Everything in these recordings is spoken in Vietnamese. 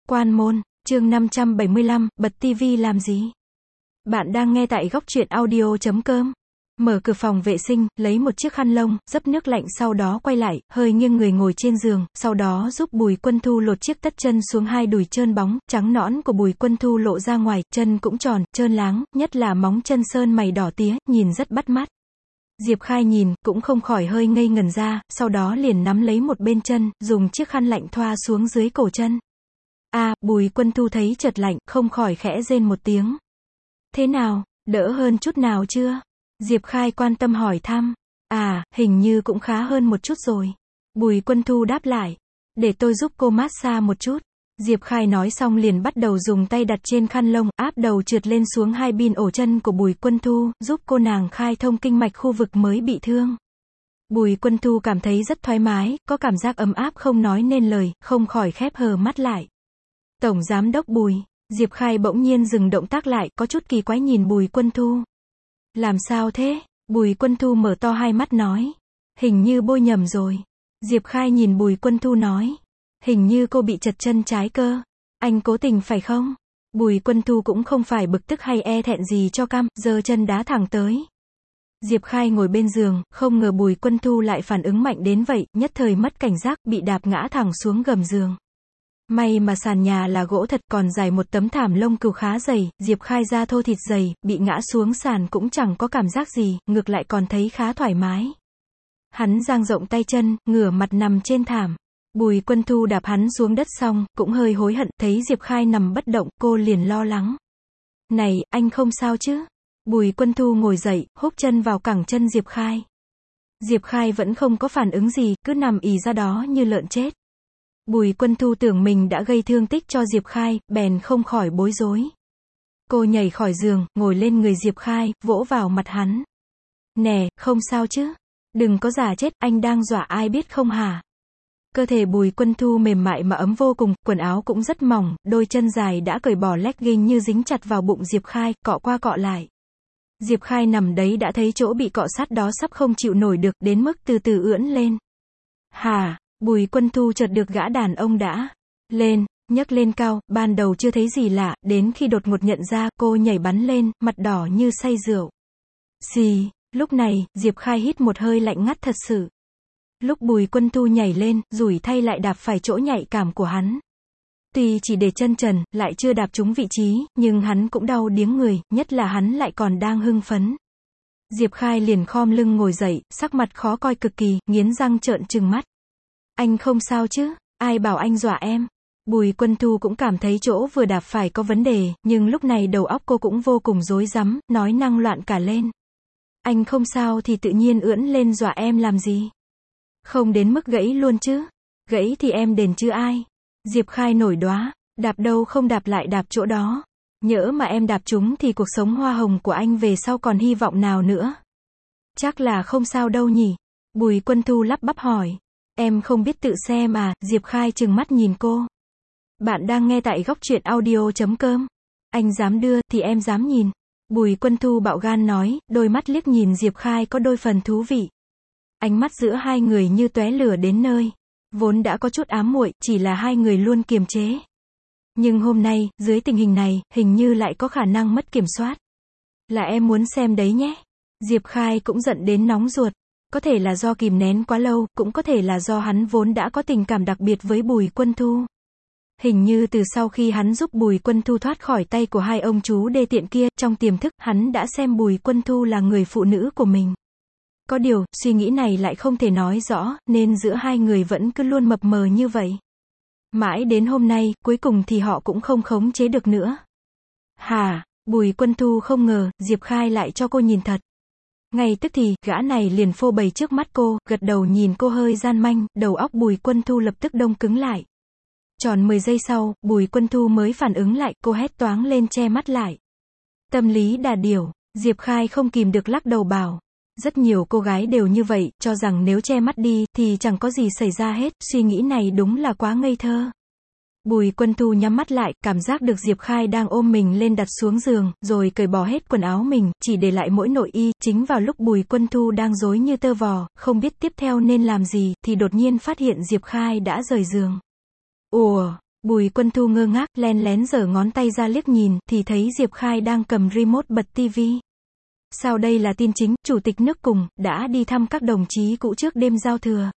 Quan môn, chương 575, bật tivi làm gì? Bạn đang nghe tại góc truyện audio.com. Mở cửa phòng vệ sinh, lấy một chiếc khăn lông, dấp nước lạnh sau đó quay lại, hơi nghiêng người ngồi trên giường, sau đó giúp Bùi Quân Thu lột chiếc tất chân xuống hai đùi trơn bóng, trắng nõn của Bùi Quân Thu lộ ra ngoài, chân cũng tròn, trơn láng, nhất là móng chân sơn mày đỏ tía, nhìn rất bắt mắt. Diệp Khai nhìn, cũng không khỏi hơi ngây ngẩn ra, sau đó liền nắm lấy một bên chân, dùng chiếc khăn lạnh thoa xuống dưới cổ chân. Bùi Quân Thu thấy chợt lạnh, không khỏi khẽ rên một tiếng. Thế nào, đỡ hơn chút nào chưa? Diệp Khai quan tâm hỏi thăm. Hình như cũng khá hơn một chút rồi. Bùi Quân Thu đáp lại. Để tôi giúp cô massage một chút. Diệp Khai nói xong liền bắt đầu dùng tay đặt trên khăn lông, áp đầu trượt lên xuống hai bin ổ chân của Bùi Quân Thu, giúp cô nàng khai thông kinh mạch khu vực mới bị thương. Bùi Quân Thu cảm thấy rất thoải mái, có cảm giác ấm áp không nói nên lời, không khỏi khép hờ mắt lại. Tổng giám đốc Bùi. Diệp Khai bỗng nhiên dừng động tác lại, có chút kỳ quái nhìn Bùi Quân Thu. Làm sao thế? Bùi Quân Thu mở to hai mắt nói. Hình như bôi nhầm rồi. Diệp Khai nhìn Bùi Quân Thu nói. Hình như cô bị trật chân trái cơ. Anh cố tình phải không? Bùi Quân Thu cũng không phải bực tức hay e thẹn gì cho cam, giơ chân đá thẳng tới. Diệp Khai ngồi bên giường, không ngờ Bùi Quân Thu lại phản ứng mạnh đến vậy, nhất thời mất cảnh giác, bị đạp ngã thẳng xuống gầm giường. May mà sàn nhà là gỗ thật, còn dài một tấm thảm lông cừu khá dày, Diệp Khai da thô thịt dày, bị ngã xuống sàn cũng chẳng có cảm giác gì, ngược lại còn thấy khá thoải mái. Hắn dang rộng tay chân, ngửa mặt nằm trên thảm. Bùi Quân Thu đạp hắn xuống đất xong, cũng hơi hối hận, thấy Diệp Khai nằm bất động, cô liền lo lắng. Này, anh không sao chứ? Bùi Quân Thu ngồi dậy, húc chân vào cẳng chân Diệp Khai. Diệp Khai vẫn không có phản ứng gì, cứ nằm ì ra đó như lợn chết. Bùi Quân Thu tưởng mình đã gây thương tích cho Diệp Khai, bèn không khỏi bối rối. Cô nhảy khỏi giường, ngồi lên người Diệp Khai, vỗ vào mặt hắn. Nè, không sao chứ? Đừng có giả chết, anh đang dọa ai biết không hả? Cơ thể Bùi Quân Thu mềm mại mà ấm vô cùng, quần áo cũng rất mỏng, đôi chân dài đã cởi bỏ legging như dính chặt vào bụng Diệp Khai, cọ qua cọ lại. Diệp Khai nằm đấy đã thấy chỗ bị cọ sát đó sắp không chịu nổi được, đến mức từ từ ưỡn lên. Bùi Quân Thu chợt được gã đàn ông đã lên, nhấc lên cao, ban đầu chưa thấy gì lạ, đến khi đột ngột nhận ra, cô nhảy bắn lên, mặt đỏ như say rượu. Xì, lúc này, Diệp Khai hít một hơi lạnh ngắt thật sự. Lúc Bùi Quân Thu nhảy lên, rủi thay lại đạp phải chỗ nhạy cảm của hắn. Tuy chỉ để chân trần, lại chưa đạp trúng vị trí, nhưng hắn cũng đau điếng người, nhất là hắn lại còn đang hưng phấn. Diệp Khai liền khom lưng ngồi dậy, sắc mặt khó coi cực kỳ, nghiến răng trợn trừng mắt. Anh không sao chứ? Ai bảo anh dọa em? Bùi Quân Thu cũng cảm thấy chỗ vừa đạp phải có vấn đề, nhưng lúc này đầu óc cô cũng vô cùng rối rắm, nói năng loạn cả lên. Anh không sao thì tự nhiên ưỡn lên dọa em làm gì? Không đến mức gãy luôn chứ? Gãy thì em đền chứ ai? Diệp Khai nổi đoá, đạp đâu không đạp lại đạp chỗ đó. Nhỡ mà em đạp trúng thì cuộc sống hoa hồng của anh về sau còn hy vọng nào nữa? Chắc là không sao đâu nhỉ? Bùi Quân Thu lắp bắp hỏi. Em không biết tự xem à? Diệp Khai trừng mắt nhìn cô. Bạn đang nghe tại góc truyện audio.com. Anh dám đưa, thì em dám nhìn. Bùi Quân Thu bạo gan nói, đôi mắt liếc nhìn Diệp Khai có đôi phần thú vị. Ánh mắt giữa hai người như tóe lửa đến nơi. Vốn đã có chút ám muội, chỉ là hai người luôn kiềm chế. Nhưng hôm nay, dưới tình hình này, hình như lại có khả năng mất kiểm soát. Là em muốn xem đấy nhé. Diệp Khai cũng giận đến nóng ruột. Có thể là do kìm nén quá lâu, cũng có thể là do hắn vốn đã có tình cảm đặc biệt với Bùi Quân Thu. Hình như từ sau khi hắn giúp Bùi Quân Thu thoát khỏi tay của hai ông chú đê tiện kia, trong tiềm thức, hắn đã xem Bùi Quân Thu là người phụ nữ của mình. Có điều, suy nghĩ này lại không thể nói rõ, nên giữa hai người vẫn cứ luôn mập mờ như vậy. Mãi đến hôm nay, cuối cùng thì họ cũng không khống chế được nữa. Bùi Quân Thu không ngờ, Diệp Khai lại cho cô nhìn thật. Ngay tức thì, gã này liền phô bày trước mắt cô, gật đầu nhìn cô hơi gian manh, đầu óc Bùi Quân Thu lập tức đông cứng lại. Tròn 10 giây sau, Bùi Quân Thu mới phản ứng lại, cô hét toáng lên che mắt lại. Tâm lý đà điểu, Diệp Khai không kìm được lắc đầu bảo. Rất nhiều cô gái đều như vậy, cho rằng nếu che mắt đi, thì chẳng có gì xảy ra hết, suy nghĩ này đúng là quá ngây thơ. Bùi Quân Thu nhắm mắt lại, cảm giác được Diệp Khai đang ôm mình lên đặt xuống giường, rồi cởi bỏ hết quần áo mình, chỉ để lại mỗi nội y. Chính vào lúc Bùi Quân Thu đang rối như tơ vò, không biết tiếp theo nên làm gì, thì đột nhiên phát hiện Diệp Khai đã rời giường. Ủa, Bùi Quân Thu ngơ ngác, len lén giở ngón tay ra liếc nhìn, thì thấy Diệp Khai đang cầm remote bật tivi. Sau đây là tin chính, Chủ tịch nước cùng, đã đi thăm các đồng chí cũ trước đêm giao thừa.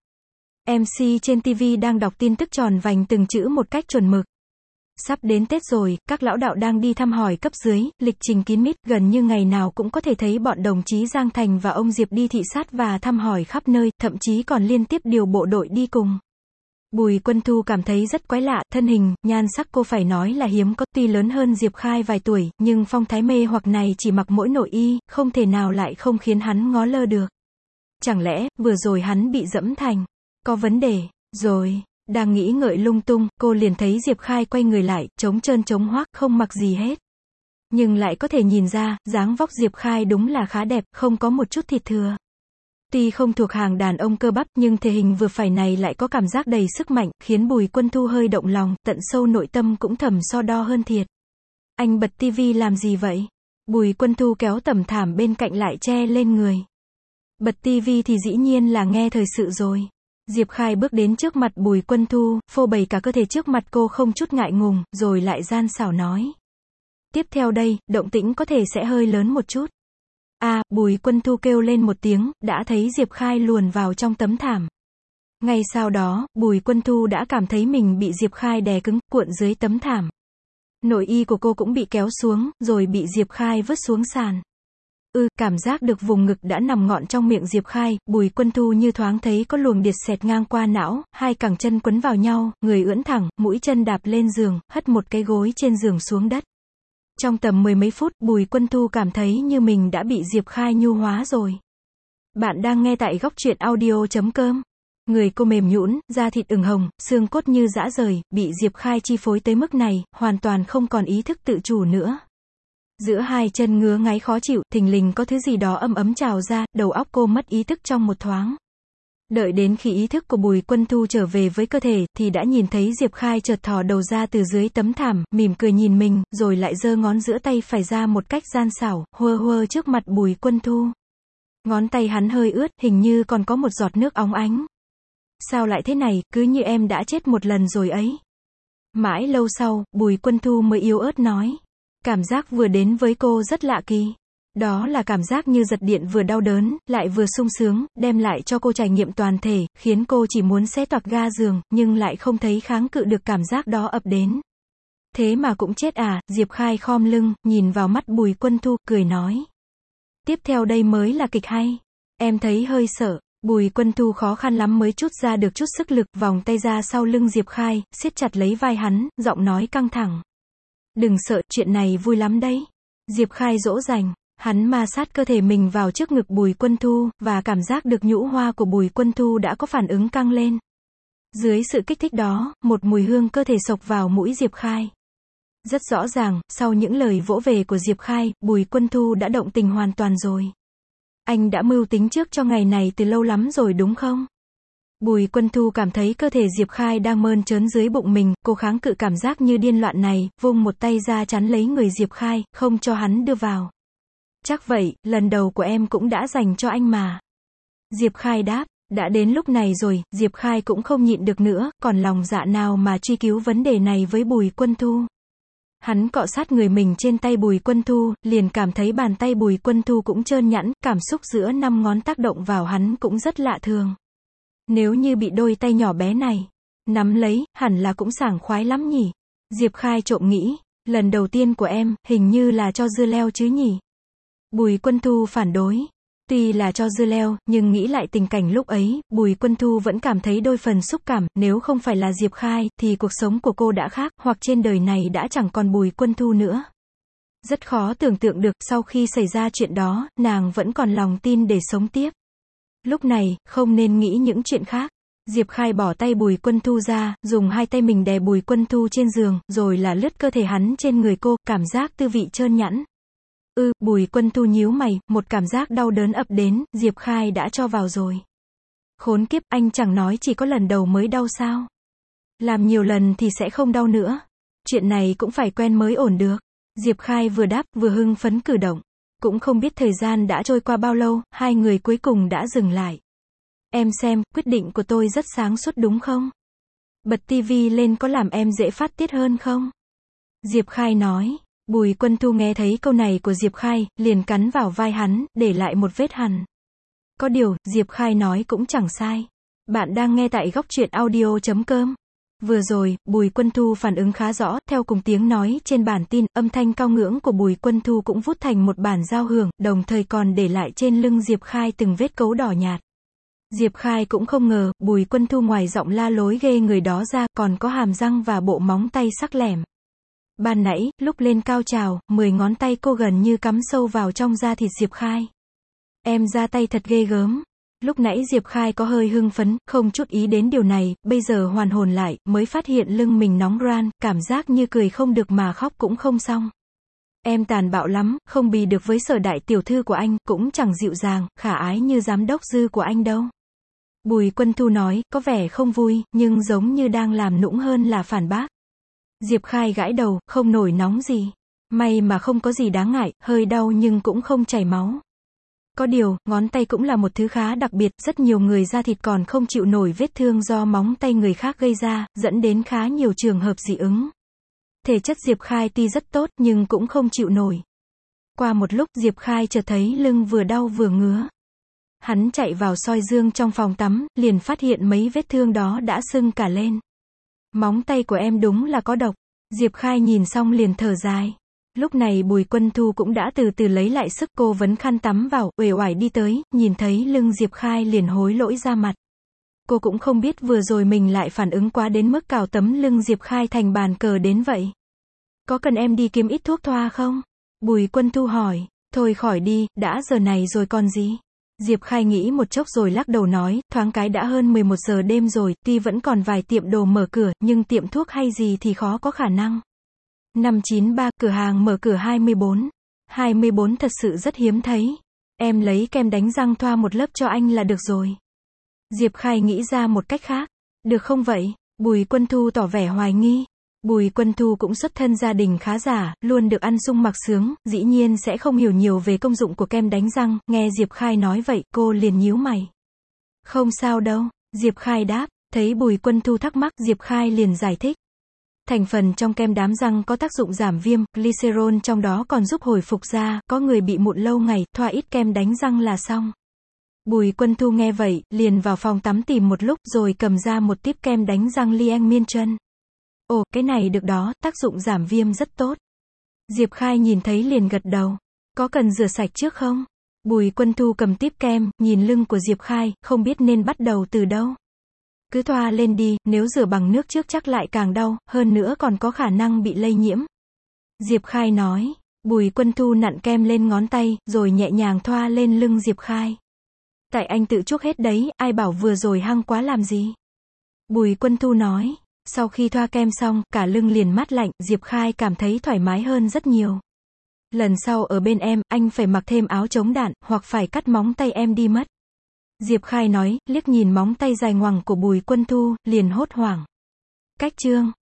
MC trên TV đang đọc tin tức tròn vành từng chữ một cách chuẩn mực. Sắp đến Tết rồi, các lão đạo đang đi thăm hỏi cấp dưới, lịch trình kín mít, gần như ngày nào cũng có thể thấy bọn đồng chí Giang Thành và ông Diệp đi thị sát và thăm hỏi khắp nơi, thậm chí còn liên tiếp điều bộ đội đi cùng. Bùi Quân Thu cảm thấy rất quái lạ, thân hình, nhan sắc cô phải nói là hiếm có, tuy lớn hơn Diệp Khai vài tuổi, nhưng phong thái mê hoặc này chỉ mặc mỗi nội y, không thể nào lại không khiến hắn ngó lơ được. Chẳng lẽ, vừa rồi hắn bị dẫm thành, có vấn đề, rồi, đang nghĩ ngợi lung tung, cô liền thấy Diệp Khai quay người lại, trống trơn trống hoác, không mặc gì hết. Nhưng lại có thể nhìn ra, dáng vóc Diệp Khai đúng là khá đẹp, không có một chút thịt thừa. Tuy không thuộc hàng đàn ông cơ bắp, nhưng thể hình vừa phải này lại có cảm giác đầy sức mạnh, khiến Bùi Quân Thu hơi động lòng, tận sâu nội tâm cũng thầm so đo hơn thiệt. Anh bật tivi làm gì vậy? Bùi Quân Thu kéo tấm thảm bên cạnh lại che lên người. Bật tivi thì dĩ nhiên là nghe thời sự rồi. Diệp Khai bước đến trước mặt Bùi Quân Thu, phô bày cả cơ thể trước mặt cô không chút ngại ngùng, rồi lại gian xảo nói. Tiếp theo đây, động tĩnh có thể sẽ hơi lớn một chút. Bùi Quân Thu kêu lên một tiếng, đã thấy Diệp Khai luồn vào trong tấm thảm. Ngay sau đó, Bùi Quân Thu đã cảm thấy mình bị Diệp Khai đè cứng, cuộn dưới tấm thảm. Nội y của cô cũng bị kéo xuống, rồi bị Diệp Khai vứt xuống sàn. Cảm giác được vùng ngực đã nằm ngọn trong miệng Diệp Khai, Bùi Quân Thu như thoáng thấy có luồng điện xẹt ngang qua não, hai cẳng chân quấn vào nhau, người ưỡn thẳng, mũi chân đạp lên giường, hất một cái gối trên giường xuống đất. Trong tầm mười mấy phút, Bùi Quân Thu cảm thấy như mình đã bị Diệp Khai nhu hóa rồi. Bạn đang nghe tại góc truyện audio.com. Người cô mềm nhũn, da thịt ửng hồng, xương cốt như giã rời, bị Diệp Khai chi phối tới mức này, hoàn toàn không còn ý thức tự chủ nữa. Giữa hai chân ngứa ngáy khó chịu, thình lình có thứ gì đó ấm ấm trào ra, đầu óc cô mất ý thức trong một thoáng. Đợi đến khi ý thức của Bùi Quân Thu trở về với cơ thể, thì đã nhìn thấy Diệp Khai chợt thò đầu ra từ dưới tấm thảm, mỉm cười nhìn mình, rồi lại giơ ngón giữa tay phải ra một cách gian xảo, huơ huơ trước mặt Bùi Quân Thu. Ngón tay hắn hơi ướt, hình như còn có một giọt nước óng ánh. Sao lại thế này, cứ như em đã chết một lần rồi ấy. Mãi lâu sau, Bùi Quân Thu mới yếu ớt nói. Cảm giác vừa đến với cô rất lạ kỳ. Đó là cảm giác như giật điện, vừa đau đớn, lại vừa sung sướng, đem lại cho cô trải nghiệm toàn thể, khiến cô chỉ muốn xé toạc ga giường, nhưng lại không thấy kháng cự được cảm giác đó ập đến. Thế mà cũng chết à? Diệp Khai khom lưng, nhìn vào mắt Bùi Quân Thu, cười nói. Tiếp theo đây mới là kịch hay. Em thấy hơi sợ. Bùi Quân Thu khó khăn lắm mới trút ra được chút sức lực, vòng tay ra sau lưng Diệp Khai, siết chặt lấy vai hắn, giọng nói căng thẳng. Đừng sợ, chuyện này vui lắm đấy. Diệp Khai dỗ dành. Hắn ma sát cơ thể mình vào trước ngực Bùi Quân Thu, và cảm giác được nhũ hoa của Bùi Quân Thu đã có phản ứng căng lên. Dưới sự kích thích đó, một mùi hương cơ thể xộc vào mũi Diệp Khai. Rất rõ ràng, sau những lời vỗ về của Diệp Khai, Bùi Quân Thu đã động tình hoàn toàn rồi. Anh đã mưu tính trước cho ngày này từ lâu lắm rồi đúng không? Bùi Quân Thu cảm thấy cơ thể Diệp Khai đang mơn trớn dưới bụng mình, cô kháng cự cảm giác như điên loạn này, vung một tay ra chắn lấy người Diệp Khai, không cho hắn đưa vào. Chắc vậy, lần đầu của em cũng đã dành cho anh mà. Diệp Khai đáp, đã đến lúc này rồi, Diệp Khai cũng không nhịn được nữa, còn lòng dạ nào mà truy cứu vấn đề này với Bùi Quân Thu. Hắn cọ sát người mình trên tay Bùi Quân Thu, liền cảm thấy bàn tay Bùi Quân Thu cũng trơn nhẵn, cảm xúc giữa 5 ngón tác động vào hắn cũng rất lạ thường. Nếu như bị đôi tay nhỏ bé này nắm lấy, hẳn là cũng sảng khoái lắm nhỉ. Diệp Khai trộm nghĩ, lần đầu tiên của em, hình như là cho dưa leo chứ nhỉ. Bùi Quân Thu phản đối. Tuy là cho dưa leo, nhưng nghĩ lại tình cảnh lúc ấy, Bùi Quân Thu vẫn cảm thấy đôi phần xúc cảm, nếu không phải là Diệp Khai, thì cuộc sống của cô đã khác, hoặc trên đời này đã chẳng còn Bùi Quân Thu nữa. Rất khó tưởng tượng được, sau khi xảy ra chuyện đó, nàng vẫn còn lòng tin để sống tiếp. Lúc này, không nên nghĩ những chuyện khác. Diệp Khai bỏ tay Bùi Quân Thu ra, dùng hai tay mình đè Bùi Quân Thu trên giường, rồi là lướt cơ thể hắn trên người cô, cảm giác tư vị trơn nhẵn. Bùi Quân Thu nhíu mày, một cảm giác đau đớn ập đến, Diệp Khai đã cho vào rồi. Khốn kiếp, anh chẳng nói chỉ có lần đầu mới đau sao? Làm nhiều lần thì sẽ không đau nữa. Chuyện này cũng phải quen mới ổn được. Diệp Khai vừa đáp, vừa hưng phấn cử động. Cũng không biết thời gian đã trôi qua bao lâu, hai người cuối cùng đã dừng lại. Em xem, quyết định của tôi rất sáng suốt đúng không? Bật tivi lên có làm em dễ phát tiết hơn không? Diệp Khai nói. Bùi Quân Thu nghe thấy câu này của Diệp Khai, liền cắn vào vai hắn, để lại một vết hằn. Có điều, Diệp Khai nói cũng chẳng sai. Bạn đang nghe tại góc truyện audio.com. Vừa rồi, Bùi Quân Thu phản ứng khá rõ, theo cùng tiếng nói trên bản tin, âm thanh cao ngưỡng của Bùi Quân Thu cũng vút thành một bản giao hưởng, đồng thời còn để lại trên lưng Diệp Khai từng vết cấu đỏ nhạt. Diệp Khai cũng không ngờ, Bùi Quân Thu ngoài giọng la lối ghê người đó ra, còn có hàm răng và bộ móng tay sắc lẻm. Ban nãy, lúc lên cao trào, 10 ngón tay cô gần như cắm sâu vào trong da thịt Diệp Khai. Em ra tay thật ghê gớm. Lúc nãy Diệp Khai có hơi hưng phấn, không chút ý đến điều này, bây giờ hoàn hồn lại, mới phát hiện lưng mình nóng ran, cảm giác như cười không được mà khóc cũng không xong. Em tàn bạo lắm, không bì được với Sở đại tiểu thư của anh, cũng chẳng dịu dàng, khả ái như giám đốc Dư của anh đâu. Bùi Quân Thu nói, có vẻ không vui, nhưng giống như đang làm nũng hơn là phản bác. Diệp Khai gãi đầu, không nổi nóng gì. May mà không có gì đáng ngại, hơi đau nhưng cũng không chảy máu. Có điều, ngón tay cũng là một thứ khá đặc biệt, rất nhiều người da thịt còn không chịu nổi vết thương do móng tay người khác gây ra, dẫn đến khá nhiều trường hợp dị ứng. Thể chất Diệp Khai tuy rất tốt, nhưng cũng không chịu nổi. Qua một lúc, Diệp Khai chợt thấy lưng vừa đau vừa ngứa. Hắn chạy vào soi gương trong phòng tắm, liền phát hiện mấy vết thương đó đã sưng cả lên. Móng tay của em đúng là có độc. Diệp Khai nhìn xong liền thở dài. Lúc này Bùi Quân Thu cũng đã từ từ lấy lại sức, cô vấn khăn tắm vào, uể oải đi tới, nhìn thấy lưng Diệp Khai liền hối lỗi ra mặt. Cô cũng không biết vừa rồi mình lại phản ứng quá đến mức cào tấm lưng Diệp Khai thành bàn cờ đến vậy. Có cần em đi kiếm ít thuốc thoa không? Bùi Quân Thu hỏi. Thôi khỏi đi, đã giờ này rồi còn gì? Diệp Khai nghĩ một chốc rồi lắc đầu nói, thoáng cái đã hơn 11 giờ đêm rồi, tuy vẫn còn vài tiệm đồ mở cửa, nhưng tiệm thuốc hay gì thì khó có khả năng. 593, cửa hàng mở cửa 24. 24 thật sự rất hiếm thấy. Em lấy kem đánh răng thoa một lớp cho anh là được rồi. Diệp Khai nghĩ ra một cách khác. Được không vậy? Bùi Quân Thu tỏ vẻ hoài nghi. Bùi Quân Thu cũng xuất thân gia đình khá giả, luôn được ăn sung mặc sướng, dĩ nhiên sẽ không hiểu nhiều về công dụng của kem đánh răng, nghe Diệp Khai nói vậy, cô liền nhíu mày. Không sao đâu, Diệp Khai đáp, thấy Bùi Quân Thu thắc mắc, Diệp Khai liền giải thích. Thành phần trong kem đánh răng có tác dụng giảm viêm, glycerol trong đó còn giúp hồi phục da, có người bị mụn lâu ngày, thoa ít kem đánh răng là xong. Bùi Quân Thu nghe vậy, liền vào phòng tắm tìm một lúc rồi cầm ra một típ kem đánh răng Liang Miên Chân. Ồ, cái này được đó, tác dụng giảm viêm rất tốt. Diệp Khai nhìn thấy liền gật đầu. Có cần rửa sạch trước không? Bùi Quân Thu cầm típ kem, nhìn lưng của Diệp Khai, không biết nên bắt đầu từ đâu. Cứ thoa lên đi, nếu rửa bằng nước trước chắc lại càng đau, hơn nữa còn có khả năng bị lây nhiễm. Diệp Khai nói. Bùi Quân Thu nặn kem lên ngón tay, rồi nhẹ nhàng thoa lên lưng Diệp Khai. Tại anh tự chuốc hết đấy, ai bảo vừa rồi hăng quá làm gì? Bùi Quân Thu nói. Sau khi thoa kem xong, cả lưng liền mát lạnh, Diệp Khai cảm thấy thoải mái hơn rất nhiều. Lần sau ở bên em, anh phải mặc thêm áo chống đạn, hoặc phải cắt móng tay em đi mất. Diệp Khai nói, liếc nhìn móng tay dài ngoằng của Bùi Quân Thu, liền hốt hoảng. Cách chương.